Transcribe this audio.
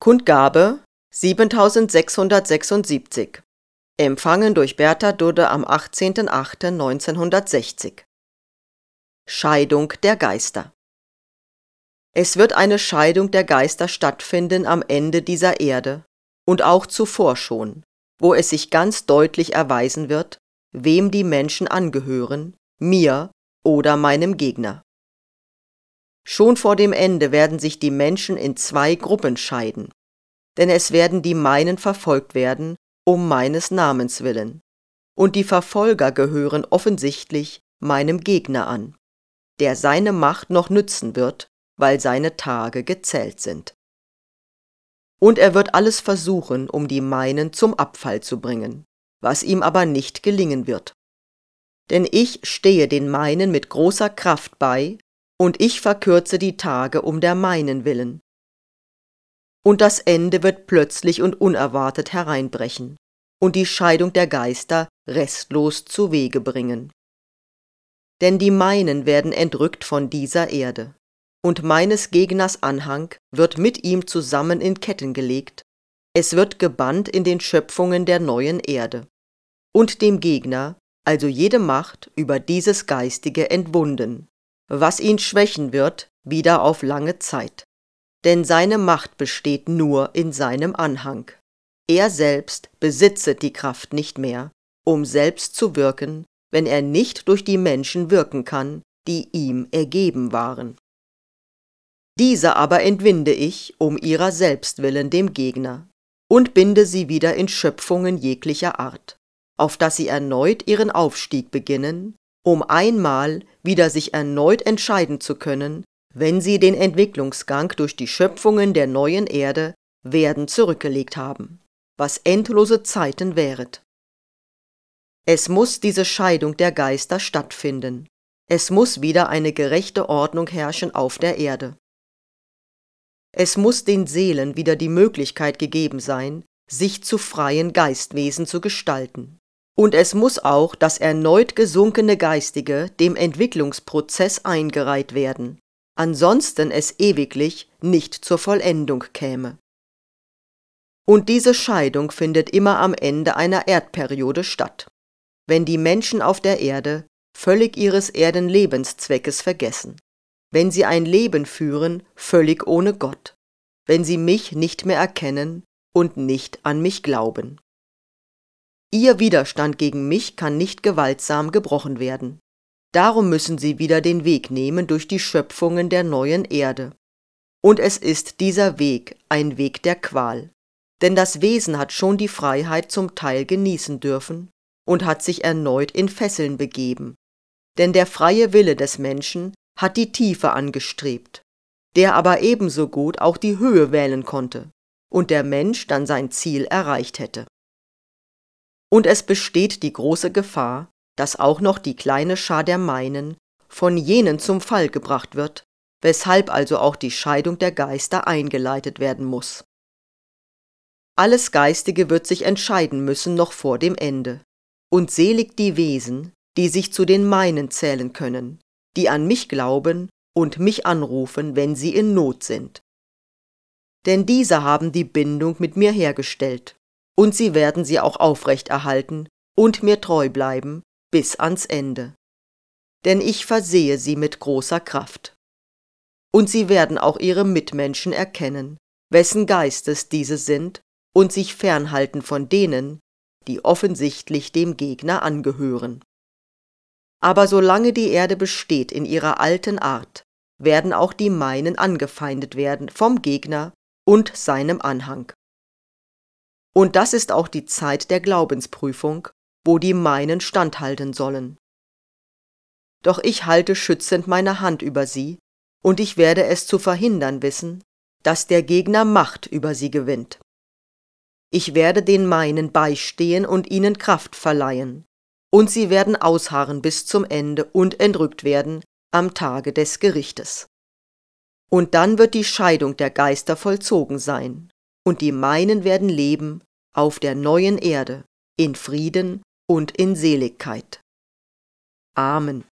Kundgabe 7676. Empfangen durch Bertha Dudde am 18.08.1960. Scheidung der Geister. Es wird eine Scheidung der Geister stattfinden am Ende dieser Erde und auch zuvor schon, wo es sich ganz deutlich erweisen wird, wem die Menschen angehören, mir oder meinem Gegner. Schon vor dem Ende werden sich die Menschen in zwei Gruppen scheiden, denn es werden die meinen verfolgt werden, um meines Namens willen, und die Verfolger gehören offensichtlich meinem Gegner an, der seine Macht noch nützen wird, weil seine Tage gezählt sind. Und er wird alles versuchen, um die meinen zum Abfall zu bringen, was ihm aber nicht gelingen wird. Denn ich stehe den meinen mit großer Kraft bei, und ich verkürze die Tage um der meinen willen. Und das Ende wird plötzlich und unerwartet hereinbrechen und die Scheidung der Geister restlos zu Wege bringen. Denn die meinen werden entrückt von dieser Erde, und meines Gegners Anhang wird mit ihm zusammen in Ketten gelegt, es wird gebannt in den Schöpfungen der neuen Erde, und dem Gegner, also jede Macht über dieses Geistige entwunden, was ihn schwächen wird, wieder auf lange Zeit. Denn seine Macht besteht nur in seinem Anhang. Er selbst besitze die Kraft nicht mehr, um selbst zu wirken, wenn er nicht durch die Menschen wirken kann, die ihm ergeben waren. Diese aber entwinde ich um ihrer selbst willen dem Gegner und binde sie wieder in Schöpfungen jeglicher Art, auf dass sie erneut ihren Aufstieg beginnen, um einmal wieder sich erneut entscheiden zu können, wenn sie den Entwicklungsgang durch die Schöpfungen der neuen Erde werden zurückgelegt haben, was endlose Zeiten wäret. Es muss diese Scheidung der Geister stattfinden. Es muss wieder eine gerechte Ordnung herrschen auf der Erde. Es muss den Seelen wieder die Möglichkeit gegeben sein, sich zu freien Geistwesen zu gestalten. Und es muss auch das erneut gesunkene Geistige dem Entwicklungsprozess eingereiht werden, ansonsten es ewiglich nicht zur Vollendung käme. Und diese Scheidung findet immer am Ende einer Erdperiode statt, wenn die Menschen auf der Erde völlig ihres Erdenlebenszweckes vergessen, wenn sie ein Leben führen völlig ohne Gott, wenn sie mich nicht mehr erkennen und nicht an mich glauben. Ihr Widerstand gegen mich kann nicht gewaltsam gebrochen werden. Darum müssen sie wieder den Weg nehmen durch die Schöpfungen der neuen Erde. Und es ist dieser Weg ein Weg der Qual, denn das Wesen hat schon die Freiheit zum Teil genießen dürfen und hat sich erneut in Fesseln begeben. Denn der freie Wille des Menschen hat die Tiefe angestrebt, der aber ebenso gut auch die Höhe wählen konnte und der Mensch dann sein Ziel erreicht hätte. Und es besteht die große Gefahr, dass auch noch die kleine Schar der meinen von jenen zum Fall gebracht wird, weshalb also auch die Scheidung der Geister eingeleitet werden muss. Alles Geistige wird sich entscheiden müssen noch vor dem Ende, und selig die Wesen, die sich zu den meinen zählen können, die an mich glauben und mich anrufen, wenn sie in Not sind. Denn diese haben die Bindung mit mir hergestellt, und sie werden sie auch aufrechterhalten und mir treu bleiben bis ans Ende. Denn ich versehe sie mit großer Kraft. Und sie werden auch ihre Mitmenschen erkennen, wessen Geistes diese sind, und sich fernhalten von denen, die offensichtlich dem Gegner angehören. Aber solange die Erde besteht in ihrer alten Art, werden auch die meinen angefeindet werden vom Gegner und seinem Anhang. Und das ist auch die Zeit der Glaubensprüfung, wo die meinen standhalten sollen. Doch ich halte schützend meine Hand über sie, und ich werde es zu verhindern wissen, dass der Gegner Macht über sie gewinnt. Ich werde den meinen beistehen und ihnen Kraft verleihen, und sie werden ausharren bis zum Ende und entrückt werden am Tage des Gerichtes. Und dann wird die Scheidung der Geister vollzogen sein, und die meinen werden leben auf der neuen Erde, in Frieden und in Seligkeit. Amen.